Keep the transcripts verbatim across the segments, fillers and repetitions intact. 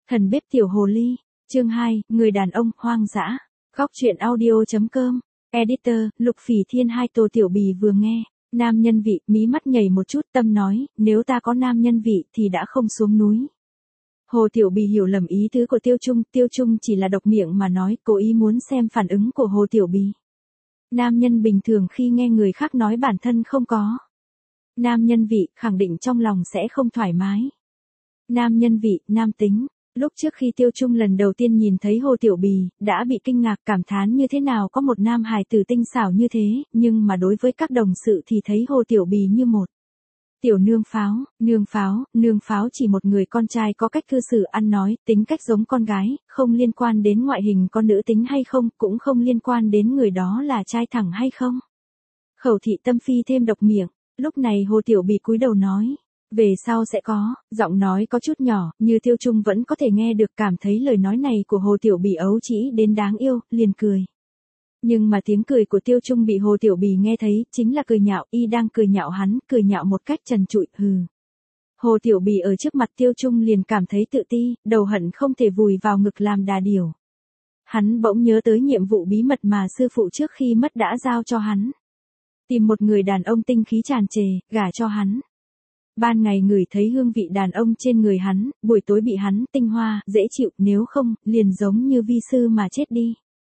Thần bếp tiểu hồ ly, chương hai, người đàn ông hoang dã. Góc truyện audio.com. Editor, Lục Phỉ Thiên hai Tô Tiểu Bì vừa nghe, nam nhân vị, mí mắt nhảy một chút, tâm nói, nếu ta có nam nhân vị thì đã không xuống núi. Hồ Tiểu Bì hiểu lầm ý tứ của Tiêu Trung, Tiêu Trung chỉ là độc miệng mà nói, cố ý muốn xem phản ứng của Hồ Tiểu Bì. Nam nhân bình thường khi nghe người khác nói bản thân không có nam nhân vị, khẳng định trong lòng sẽ không thoải mái. Nam nhân vị, nam tính. Lúc trước khi Tiêu Trung lần đầu tiên nhìn thấy Hồ Tiểu Bì, đã bị kinh ngạc cảm thán như thế nào có một nam hài tử tinh xảo như thế, nhưng mà đối với các đồng sự thì thấy Hồ Tiểu Bì như một tiểu nương pháo, nương pháo, nương pháo chỉ một người con trai có cách cư xử ăn nói, tính cách giống con gái, không liên quan đến ngoại hình con nữ tính hay không, cũng không liên quan đến người đó là trai thẳng hay không. Khẩu thị tâm phi thêm độc miệng, lúc này Hồ Tiểu Bì cúi đầu nói. Về sau sẽ có, giọng nói có chút nhỏ, như Tiêu Trung vẫn có thể nghe được, cảm thấy lời nói này của Hồ Tiểu Bì ấu trĩ đến đáng yêu, liền cười. Nhưng mà tiếng cười của Tiêu Trung bị Hồ Tiểu Bì nghe thấy, chính là cười nhạo, y đang cười nhạo hắn, cười nhạo một cách trần trụi, hừ. Hồ Tiểu Bì ở trước mặt Tiêu Trung liền cảm thấy tự ti, đầu hận không thể vùi vào ngực làm đà điểu. Hắn bỗng nhớ tới nhiệm vụ bí mật mà sư phụ trước khi mất đã giao cho hắn. Tìm một người đàn ông tinh khí tràn trề, gả cho hắn. Ban ngày ngửi thấy hương vị đàn ông trên người hắn, buổi tối bị hắn tinh hoa, dễ chịu, nếu không, liền giống như vi sư mà chết đi.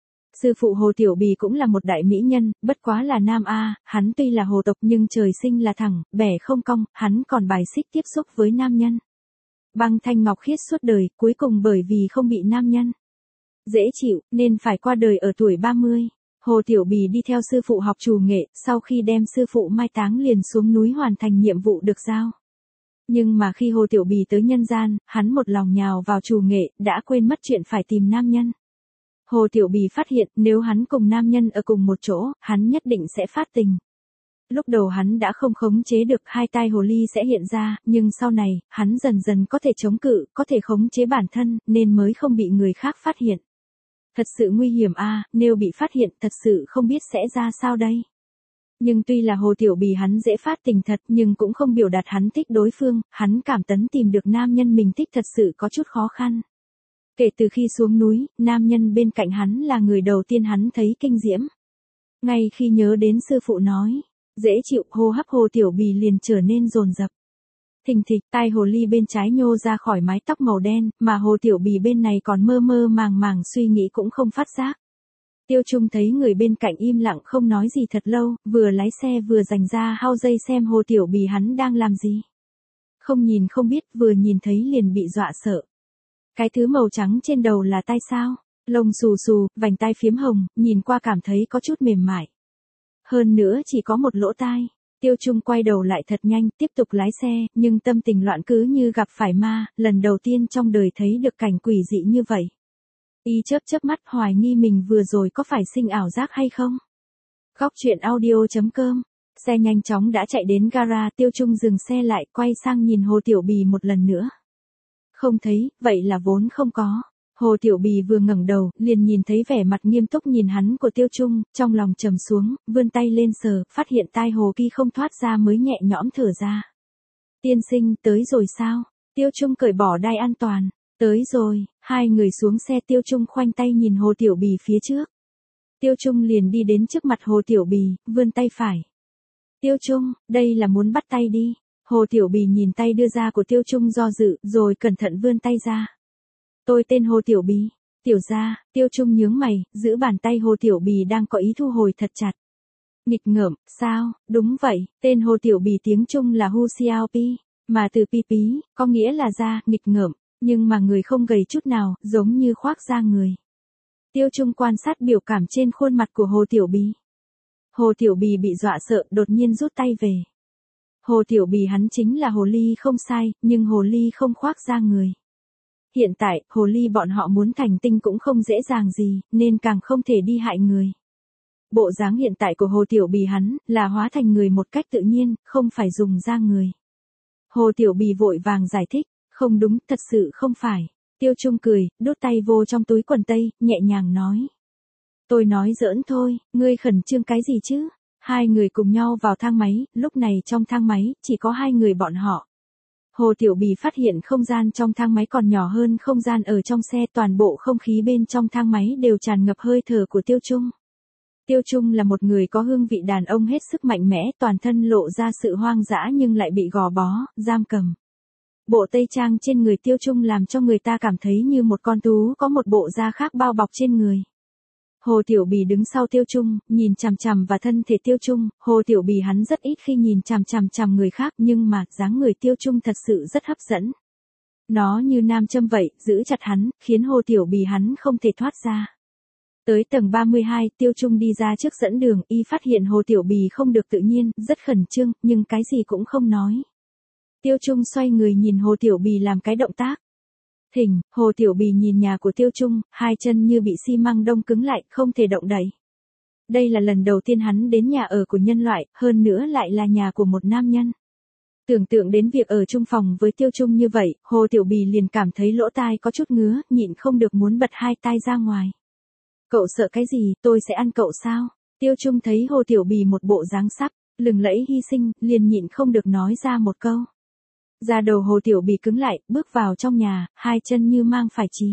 Sư phụ Hồ Tiểu Bì cũng là một đại mỹ nhân, bất quá là nam A, hắn tuy là hồ tộc nhưng trời sinh là thẳng, bẻ không cong, hắn còn bài xích tiếp xúc với nam nhân. Băng thanh ngọc khiết suốt đời, cuối cùng bởi vì không bị nam nhân dễ chịu, nên phải qua đời ở tuổi ba mươi. Hồ Tiểu Bì đi theo sư phụ học trù nghệ, sau khi đem sư phụ mai táng liền xuống núi hoàn thành nhiệm vụ được giao. Nhưng mà khi Hồ Tiểu Bì tới nhân gian, hắn một lòng nhào vào trù nghệ, đã quên mất chuyện phải tìm nam nhân. Hồ Tiểu Bì phát hiện, nếu hắn cùng nam nhân ở cùng một chỗ, hắn nhất định sẽ phát tình. Lúc đầu hắn đã không khống chế được, hai tai hồ ly sẽ hiện ra, nhưng sau này, hắn dần dần có thể chống cự, có thể khống chế bản thân, nên mới không bị người khác phát hiện. Thật sự nguy hiểm a, à, nếu bị phát hiện thật sự không biết sẽ ra sao đây. Nhưng tuy là Hồ Tiểu Bì hắn dễ phát tình thật, nhưng cũng không biểu đạt hắn thích đối phương, hắn cảm tấn tìm được nam nhân mình thích thật sự có chút khó khăn. Kể từ khi xuống núi, nam nhân bên cạnh hắn là người đầu tiên hắn thấy kinh diễm. Ngay khi nhớ đến sư phụ nói, dễ chịu, hô hấp Hồ Tiểu Bì liền trở nên dồn dập. Thình thịch, tai hồ ly bên trái nhô ra khỏi mái tóc màu đen, mà Hồ Tiểu Bì bên này còn mơ mơ màng màng suy nghĩ cũng không phát giác. Tiêu Trung thấy người bên cạnh im lặng không nói gì thật lâu, vừa lái xe vừa dành ra hao dây xem Hồ Tiểu Bì hắn đang làm gì. Không nhìn không biết, vừa nhìn thấy liền bị dọa sợ. Cái thứ màu trắng trên đầu là tai sao, lông xù xù, vành tai phiếm hồng, nhìn qua cảm thấy có chút mềm mại. Hơn nữa chỉ có một lỗ tai. Tiêu Trung quay đầu lại thật nhanh, tiếp tục lái xe, nhưng tâm tình loạn cứ như gặp phải ma, lần đầu tiên trong đời thấy được cảnh quỷ dị như vậy. Y chớp chớp mắt hoài nghi mình vừa rồi có phải sinh ảo giác hay không. Góc truyện audio.com. Xe nhanh chóng đã chạy đến gara, Tiêu Trung dừng xe lại, quay sang nhìn Hồ Tiểu Bì một lần nữa. Không thấy, vậy là vốn không có. Hồ Tiểu Bì vừa ngẩng đầu, liền nhìn thấy vẻ mặt nghiêm túc nhìn hắn của Tiêu Trung, trong lòng trầm xuống, vươn tay lên sờ, phát hiện tai hồ kỳ không thoát ra mới nhẹ nhõm thở ra. Tiên sinh, tới rồi sao? Tiêu Trung cởi bỏ đai an toàn. Tới rồi, hai người xuống xe, Tiêu Trung khoanh tay nhìn Hồ Tiểu Bì phía trước. Tiêu Trung liền đi đến trước mặt Hồ Tiểu Bì, vươn tay phải. Tiêu Trung, đây là muốn bắt tay đi. Hồ Tiểu Bì nhìn tay đưa ra của Tiêu Trung do dự, rồi cẩn thận vươn tay ra. Tôi tên Hồ Tiểu Bì. Tiểu gia, Tiêu Trung nhướng mày, giữ bàn tay Hồ Tiểu Bì đang có ý thu hồi thật chặt. Nghịch ngợm, sao, đúng vậy, tên Hồ Tiểu Bì tiếng Trung là Hu Xiao Pi, mà từ pi pí, có nghĩa là da, nghịch ngợm, nhưng mà người không gầy chút nào, giống như khoác da người. Tiêu Trung quan sát biểu cảm trên khuôn mặt của Hồ Tiểu Bì. Hồ Tiểu Bì bị dọa sợ, đột nhiên rút tay về. Hồ Tiểu Bì hắn chính là hồ ly không sai, nhưng hồ ly không khoác da người. Hiện tại, hồ ly bọn họ muốn thành tinh cũng không dễ dàng gì, nên càng không thể đi hại người. Bộ dáng hiện tại của Hồ Tiểu Bì hắn, là hóa thành người một cách tự nhiên, không phải dùng da người. Hồ Tiểu Bì vội vàng giải thích, không đúng, thật sự không phải. Tiêu Trung cười, đút tay vô trong túi quần tây, nhẹ nhàng nói. Tôi nói giỡn thôi, ngươi khẩn trương cái gì chứ? Hai người cùng nhau vào thang máy, lúc này trong thang máy, chỉ có hai người bọn họ. Hồ Tiểu Bì phát hiện không gian trong thang máy còn nhỏ hơn không gian ở trong xe, toàn bộ không khí bên trong thang máy đều tràn ngập hơi thở của Tiêu Trung. Tiêu Trung là một người có hương vị đàn ông hết sức mạnh mẽ, toàn thân lộ ra sự hoang dã nhưng lại bị gò bó, giam cầm. Bộ tây trang trên người Tiêu Trung làm cho người ta cảm thấy như một con thú có một bộ da khác bao bọc trên người. Hồ Tiểu Bì đứng sau Tiêu Trung, nhìn chằm chằm vào thân thể Tiêu Trung. Hồ Tiểu Bì hắn rất ít khi nhìn chằm chằm chằm người khác, nhưng mà dáng người Tiêu Trung thật sự rất hấp dẫn. Nó như nam châm vậy, giữ chặt hắn, khiến Hồ Tiểu Bì hắn không thể thoát ra. Tới tầng ba mươi hai, Tiêu Trung đi ra trước dẫn đường, y phát hiện Hồ Tiểu Bì không được tự nhiên, rất khẩn trương, nhưng cái gì cũng không nói. Tiêu Trung xoay người nhìn Hồ Tiểu Bì làm cái động tác. Thỉnh, Hồ Tiểu Bì nhìn nhà của Tiêu Trung, hai chân như bị xi măng đông cứng lại, không thể động đậy. Đây là lần đầu tiên hắn đến nhà ở của nhân loại, hơn nữa lại là nhà của một nam nhân. Tưởng tượng đến việc ở chung phòng với Tiêu Trung như vậy, Hồ Tiểu Bì liền cảm thấy lỗ tai có chút ngứa, nhịn không được muốn bật hai tai ra ngoài. Cậu sợ cái gì, tôi sẽ ăn cậu sao? Tiêu Trung thấy Hồ Tiểu Bì một bộ dáng sắc, lừng lẫy hy sinh, liền nhịn không được nói ra một câu. Da đầu Hồ Tiểu Bì cứng lại, bước vào trong nhà, hai chân như mang phải trí.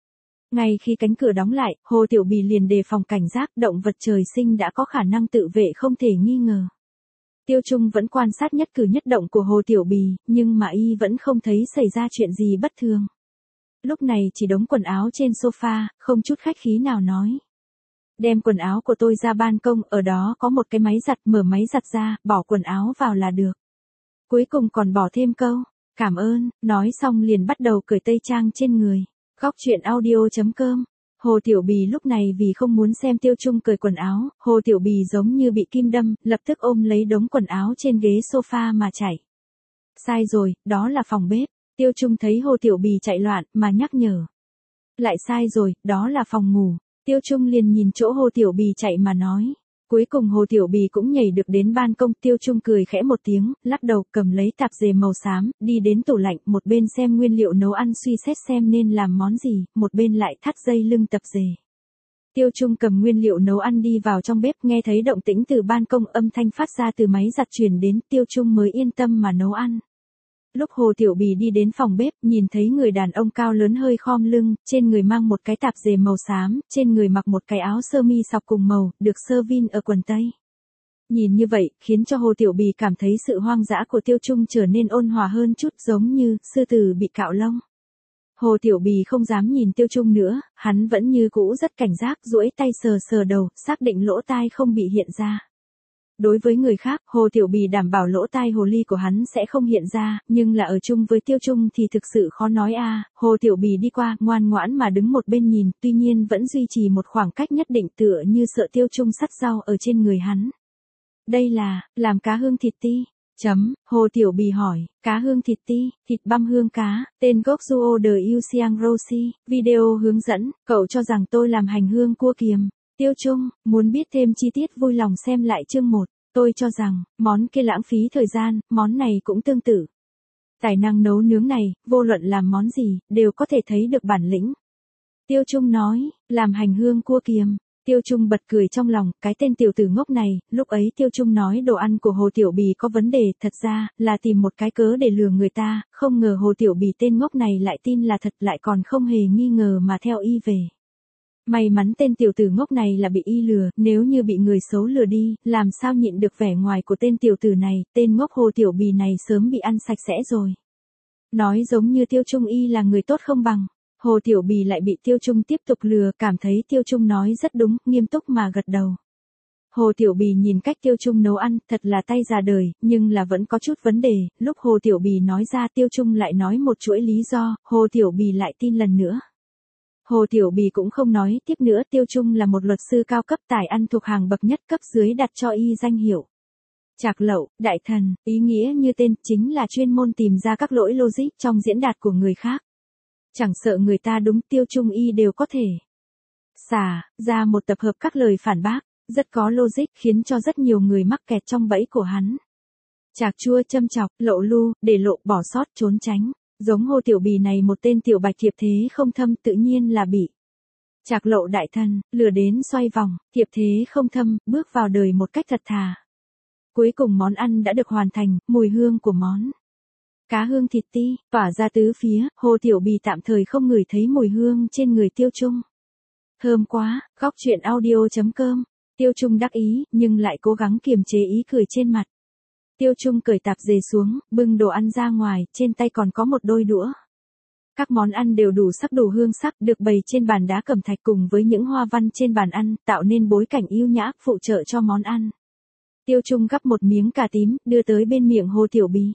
Ngay khi cánh cửa đóng lại, Hồ Tiểu Bì liền đề phòng cảnh giác, động vật trời sinh đã có khả năng tự vệ không thể nghi ngờ. Tiêu Trung vẫn quan sát nhất cử nhất động của Hồ Tiểu Bì, nhưng mà y vẫn không thấy xảy ra chuyện gì bất thường. Lúc này chỉ đống quần áo trên sofa, không chút khách khí nào nói. Đem quần áo của tôi ra ban công, ở đó có một cái máy giặt, mở máy giặt ra, bỏ quần áo vào là được. Cuối cùng còn bỏ thêm câu, cảm ơn, nói xong liền bắt đầu cởi tây trang trên người. Góc truyện audio chấm com. Hồ Tiểu Bì lúc này vì không muốn xem Tiêu Trung cởi quần áo, Hồ Tiểu Bì giống như bị kim đâm, lập tức ôm lấy đống quần áo trên ghế sofa mà chạy. Sai rồi, đó là phòng bếp. Tiêu Trung thấy Hồ Tiểu Bì chạy loạn, mà nhắc nhở. Lại sai rồi, đó là phòng ngủ. Tiêu Trung liền nhìn chỗ Hồ Tiểu Bì chạy mà nói. Cuối cùng Hồ Tiểu Bì cũng nhảy được đến ban công. Tiêu Trung cười khẽ một tiếng, lắc đầu, cầm lấy tạp dề màu xám, đi đến tủ lạnh, một bên xem nguyên liệu nấu ăn suy xét xem nên làm món gì, một bên lại thắt dây lưng tập dề. Tiêu Trung cầm nguyên liệu nấu ăn đi vào trong bếp, nghe thấy động tĩnh từ ban công, âm thanh phát ra từ máy giặt truyền đến, Tiêu Trung mới yên tâm mà nấu ăn. Lúc Hồ Tiểu Bì đi đến phòng bếp, nhìn thấy người đàn ông cao lớn hơi khom lưng, trên người mang một cái tạp dề màu xám, trên người mặc một cái áo sơ mi sọc cùng màu, được sơ vin ở quần tây. Nhìn như vậy, khiến cho Hồ Tiểu Bì cảm thấy sự hoang dã của Tiêu Trung trở nên ôn hòa hơn chút, giống như sư tử bị cạo lông. Hồ Tiểu Bì không dám nhìn Tiêu Trung nữa, hắn vẫn như cũ rất cảnh giác, duỗi tay sờ sờ đầu, xác định lỗ tai không bị hiện ra. Đối với người khác, Hồ Tiểu Bì đảm bảo lỗ tai hồ ly của hắn sẽ không hiện ra, nhưng là ở chung với Tiêu Trung thì thực sự khó nói a. À. Hồ Tiểu Bì đi qua, ngoan ngoãn mà đứng một bên nhìn, tuy nhiên vẫn duy trì một khoảng cách nhất định, tựa như sợ Tiêu Trung sắt rau ở trên người hắn. Đây là, làm cá hương thịt ti. Chấm, Hồ Tiểu Bì hỏi, cá hương thịt ti, thịt băm hương cá, tên gốc Duo de Yuxiang Roshi, video hướng dẫn, cậu cho rằng tôi làm hành hương cua kiềm. Tiêu Trung, muốn biết thêm chi tiết vui lòng xem lại chương một, tôi cho rằng, món kia lãng phí thời gian, món này cũng tương tự. Tài năng nấu nướng này, vô luận làm món gì, đều có thể thấy được bản lĩnh. Tiêu Trung nói, làm hành hương cua kiềm. Tiêu Trung bật cười trong lòng, cái tên tiểu tử ngốc này, lúc ấy Tiêu Trung nói đồ ăn của Hồ Tiểu Bì có vấn đề, thật ra, là tìm một cái cớ để lừa người ta, không ngờ Hồ Tiểu Bì tên ngốc này lại tin là thật, lại còn không hề nghi ngờ mà theo y về. May mắn tên tiểu tử ngốc này là bị y lừa, nếu như bị người xấu lừa đi, làm sao nhịn được vẻ ngoài của tên tiểu tử này, tên ngốc Hồ Tiểu Bì này sớm bị ăn sạch sẽ rồi. Nói giống như Tiêu Trung y là người tốt không bằng. Hồ Tiểu Bì lại bị Tiêu Trung tiếp tục lừa, cảm thấy Tiêu Trung nói rất đúng, nghiêm túc mà gật đầu. Hồ Tiểu Bì nhìn cách Tiêu Trung nấu ăn, thật là tay già đời, nhưng là vẫn có chút vấn đề, lúc Hồ Tiểu Bì nói ra Tiêu Trung lại nói một chuỗi lý do, Hồ Tiểu Bì lại tin lần nữa. Hồ Tiểu Bì cũng không nói tiếp nữa, Tiêu Trung là một luật sư cao cấp, tài ăn thuộc hàng bậc nhất, cấp dưới đặt cho y danh hiệu Trạc Lậu, đại thần, ý nghĩa như tên, chính là chuyên môn tìm ra các lỗi logic trong diễn đạt của người khác. Chẳng sợ người ta đúng, Tiêu Trung y đều có thể xả ra một tập hợp các lời phản bác, rất có logic, khiến cho rất nhiều người mắc kẹt trong bẫy của hắn. Chạc chua, châm chọc, lậu lu, để lộ, bỏ sót, trốn tránh. Giống Hồ Tiểu Bì này một tên tiểu bạch thiệp thế không thâm, tự nhiên là bị Trạc Lậu đại thần lừa đến xoay vòng, thiệp thế không thâm, bước vào đời một cách thật thà. Cuối cùng món ăn đã được hoàn thành, mùi hương của món cá hương thịt ti, tỏa ra tứ phía, Hồ Tiểu Bì tạm thời không ngửi thấy mùi hương trên người Tiêu Trung. Thơm quá, góc truyện audio chấm com. Tiêu Trung đắc ý, nhưng lại cố gắng kiềm chế ý cười trên mặt. Tiêu Trung cởi tạp dề xuống, bưng đồ ăn ra ngoài, trên tay còn có một đôi đũa. Các món ăn đều đủ sắc đủ hương sắc, được bày trên bàn đá cẩm thạch cùng với những hoa văn trên bàn ăn, tạo nên bối cảnh yêu nhã, phụ trợ cho món ăn. Tiêu Trung gắp một miếng cà tím, đưa tới bên miệng Hồ Tiểu Bì.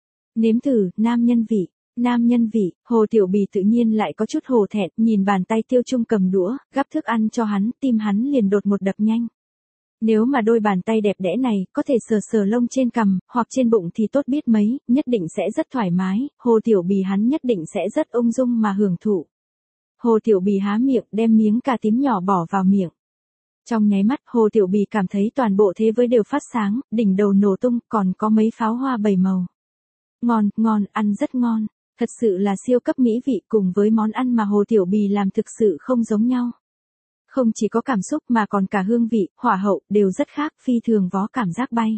Nếm thử, nam nhân vị, nam nhân vị, Hồ Tiểu Bì tự nhiên lại có chút hổ thẹn, nhìn bàn tay Tiêu Trung cầm đũa, gắp thức ăn cho hắn, tim hắn liền đột một đập nhanh. Nếu mà đôi bàn tay đẹp đẽ này, có thể sờ sờ lông trên cằm, hoặc trên bụng thì tốt biết mấy, nhất định sẽ rất thoải mái, Hồ Tiểu Bì hắn nhất định sẽ rất ung dung mà hưởng thụ. Hồ Tiểu Bì há miệng, đem miếng cà tím nhỏ bỏ vào miệng. Trong nháy mắt, Hồ Tiểu Bì cảm thấy toàn bộ thế giới đều phát sáng, đỉnh đầu nổ tung, còn có mấy pháo hoa bảy màu. Ngon, ngon, ăn rất ngon, thật sự là siêu cấp mỹ vị, cùng với món ăn mà Hồ Tiểu Bì làm thực sự không giống nhau. Không chỉ có cảm xúc mà còn cả hương vị, hỏa hậu, đều rất khác, phi thường có cảm giác bay.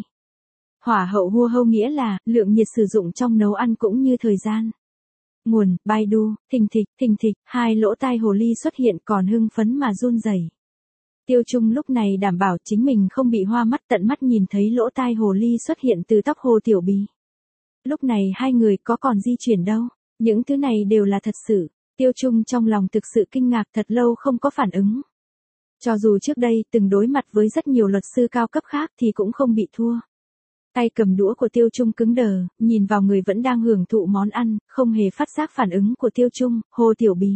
Hỏa hậu hua hâu nghĩa là, lượng nhiệt sử dụng trong nấu ăn cũng như thời gian. Nguồn, Baidu, thình thịch, thình thịch, hai lỗ tai hồ ly xuất hiện còn hưng phấn mà run rẩy. Tiêu Trung lúc này đảm bảo chính mình không bị hoa mắt, tận mắt nhìn thấy lỗ tai hồ ly xuất hiện từ tóc Hồ Tiểu Bì. Lúc này hai người có còn di chuyển đâu, những thứ này đều là thật sự. Tiêu Trung trong lòng thực sự kinh ngạc, thật lâu không có phản ứng. Cho dù trước đây từng đối mặt với rất nhiều luật sư cao cấp khác thì cũng không bị thua. Tay cầm đũa của Tiêu Trung cứng đờ, nhìn vào người vẫn đang hưởng thụ món ăn, không hề phát giác phản ứng của Tiêu Trung, Hồ Tiểu Bì.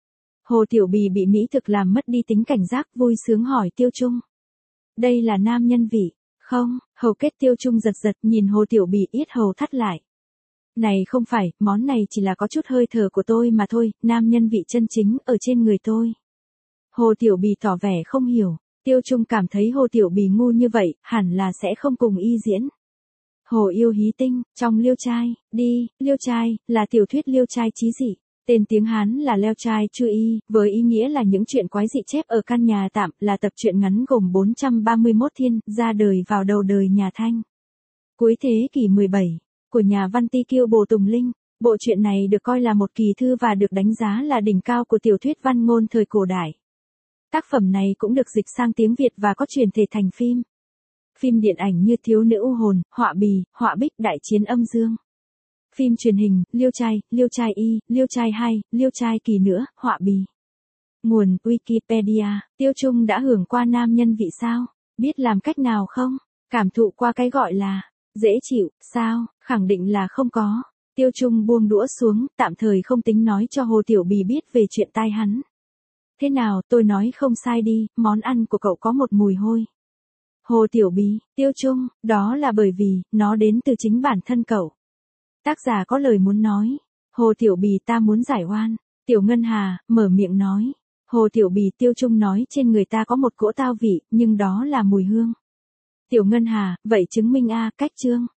Hồ Tiểu Bì bị mỹ thực làm mất đi tính cảnh giác, vui sướng hỏi Tiêu Trung. Đây là nam nhân vị, không? Hầu kết Tiêu Trung giật giật, nhìn Hồ Tiểu Bì, yết hầu thắt lại. Này không phải, món này chỉ là có chút hơi thở của tôi mà thôi, nam nhân vị chân chính ở trên người tôi. Hồ Tiểu Bì tỏ vẻ không hiểu, Tiêu Trung cảm thấy Hồ Tiểu Bì ngu như vậy, hẳn là sẽ không cùng y diễn. Hồ Yêu Hí Tinh, trong Liêu Trai, đi, Liêu Trai, là tiểu thuyết Liêu Trai chí dị. Tên tiếng Hán là Leo Trai Chu Y, với ý nghĩa là những chuyện quái dị chép ở căn nhà tạm, là tập truyện ngắn gồm bốn trăm ba mươi mốt thiên, ra đời vào đầu đời nhà Thanh. Cuối thế kỷ mười bảy, của nhà văn Ti Kiêu Bồ Tùng Linh, bộ truyện này được coi là một kỳ thư và được đánh giá là đỉnh cao của tiểu thuyết văn ngôn thời cổ đại. Tác phẩm này cũng được dịch sang tiếng Việt và có chuyển thể thành phim. Phim điện ảnh như Thiếu nữ u hồn, Họa Bì, Họa Bích, Đại chiến âm dương. Phim truyền hình, Liêu Trai, Liêu Trai Y, Liêu Trai hai, Liêu Trai kỳ nữa, Họa Bì. Nguồn, Wikipedia, Tiêu Trung đã hưởng qua nam nhân vị sao? Biết làm cách nào không? Cảm thụ qua cái gọi là dễ chịu, sao? Khẳng định là không có. Tiêu Trung buông đũa xuống, tạm thời không tính nói cho Hồ Tiểu Bì biết về chuyện tai hắn. Thế nào, tôi nói không sai đi, món ăn của cậu có một mùi hôi. Hồ Tiểu Bì, Tiêu Trung, đó là bởi vì, nó đến từ chính bản thân cậu. Tác giả có lời muốn nói. Hồ Tiểu Bì ta muốn giải oan. Tiểu Ngân Hà, mở miệng nói. Hồ Tiểu Bì, Tiêu Trung nói trên người ta có một cỗ tao vị, nhưng đó là mùi hương. Tiểu Ngân Hà, vậy chứng minh a, cách chương.